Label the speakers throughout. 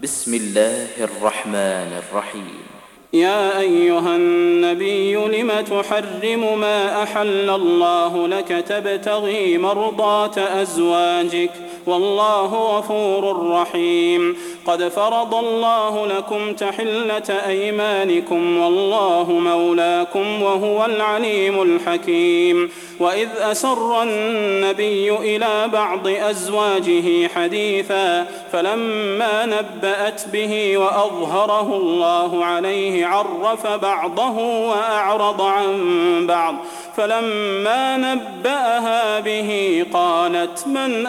Speaker 1: بسم الله الرحمن الرحيم.
Speaker 2: يا أيها النبي لم تحرم ما أحل الله لك تبتغي مرضات أزواجك والله غفور رحيم. قد فرض الله لكم تحلة أيمانكم والله مولاكم وهو العليم الحكيم. وإذ أسر النبي إلى بعض أزواجه حديثا فلما نبأت به وأظهره الله عليه عرف بعضه وأعرض عن بعض فلما نبأها به قالت من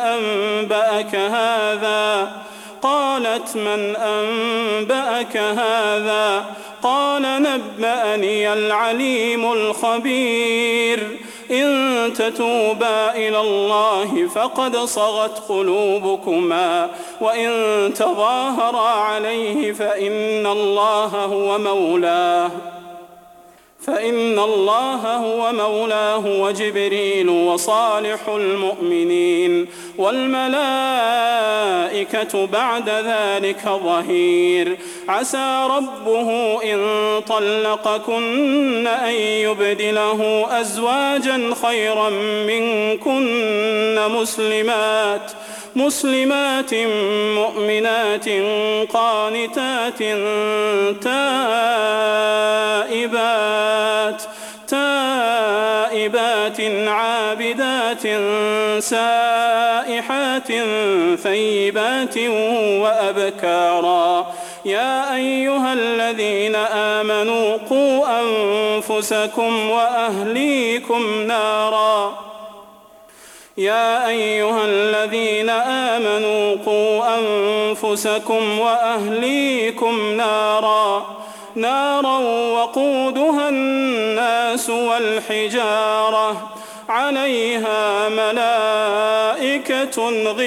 Speaker 2: أنبأك هذا قال نبأني العليم الخبير. إن تتوبا إلى الله فقد صغت قلوبكما وإن تظاهرا عليه فإن الله هو مولاه وجبريل وصالح المؤمنين والملائكة بعد ذلك ظهير. عسى ربه إن طلقكن أن يبدله أزواجا خيرا منكن مسلمات مؤمنات قانتات تائبات عابدات سائحات ثيبات وأبكارا. يا أيها الذين آمنوا قوا أنفسكم وأهليكم نارا وقودها الناس والحجارة عليها ملائكة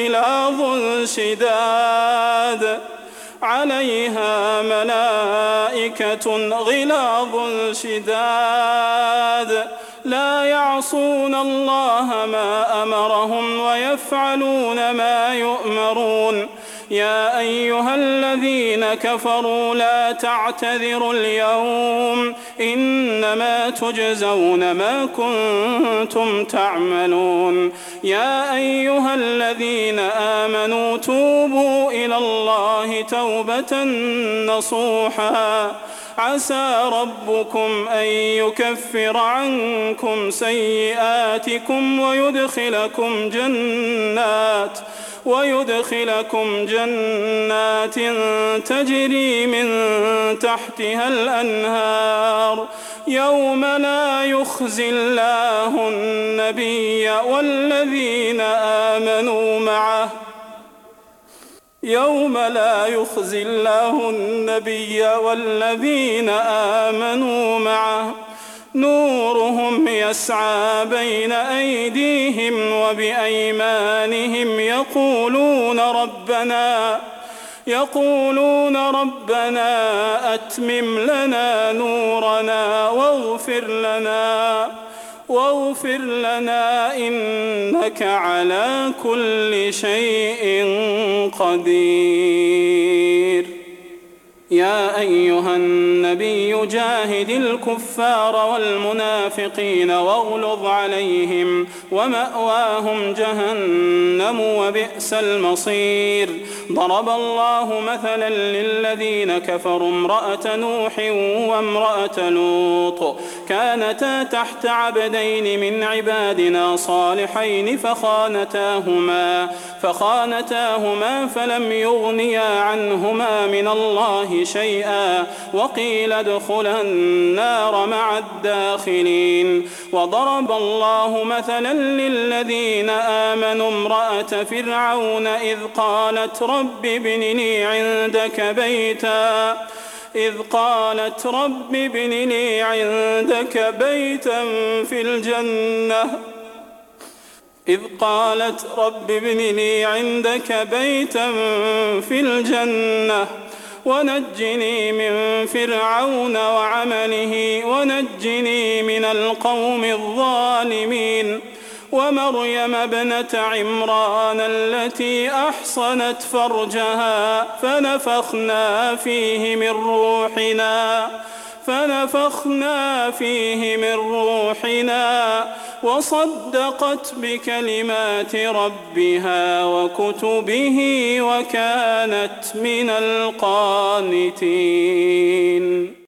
Speaker 2: غلاظ شداد لا يعصون الله ما أمرهم ويفعلون ما يؤمرون. يا أيها الذين كفروا لا تعتذروا اليوم إنما تجزون ما كنتم تعملون. يا أيها الذين آمنوا توبوا إلى الله توبة نصوحا عسى ربكم أن يكفر عنكم سيئاتكم ويدخلكم جنات تجري من تحتها الأنهار يوم لا يخزي الله النبي والذين آمنوا معه نورهم يسعى بين أيديهم وبأيمانهم يقولون ربنا أتمم لنا نورنا واغفر لنا إنك على كل شيء قدير. يا أيها النبي جاهد الكفار والمنافقين واغلظ عليهم ومأواهم جهنم وبئس المصير. ضرب الله مثلا للذين كفروا امرأة نوح وامرأة لوط كانتا تحت عبدين من عبادنا صالحين فخانتاهما فلم يغنيا عنهما من الله شيئا وقيل ادخلا النار مع الداخلين. وضرب الله مثلا للذين آمنوا امرأة فرعون إذ قالت رب ابن لي عندك بيتا في الجنة ونجني من فرعون وعمله ونجني من القوم الظالمين. ومريم ابنة عمران التي أحصنت فرجها فنفخنا فيه من روحنا وصدقت بكلمات ربها وكتبه وكانت من القانتين.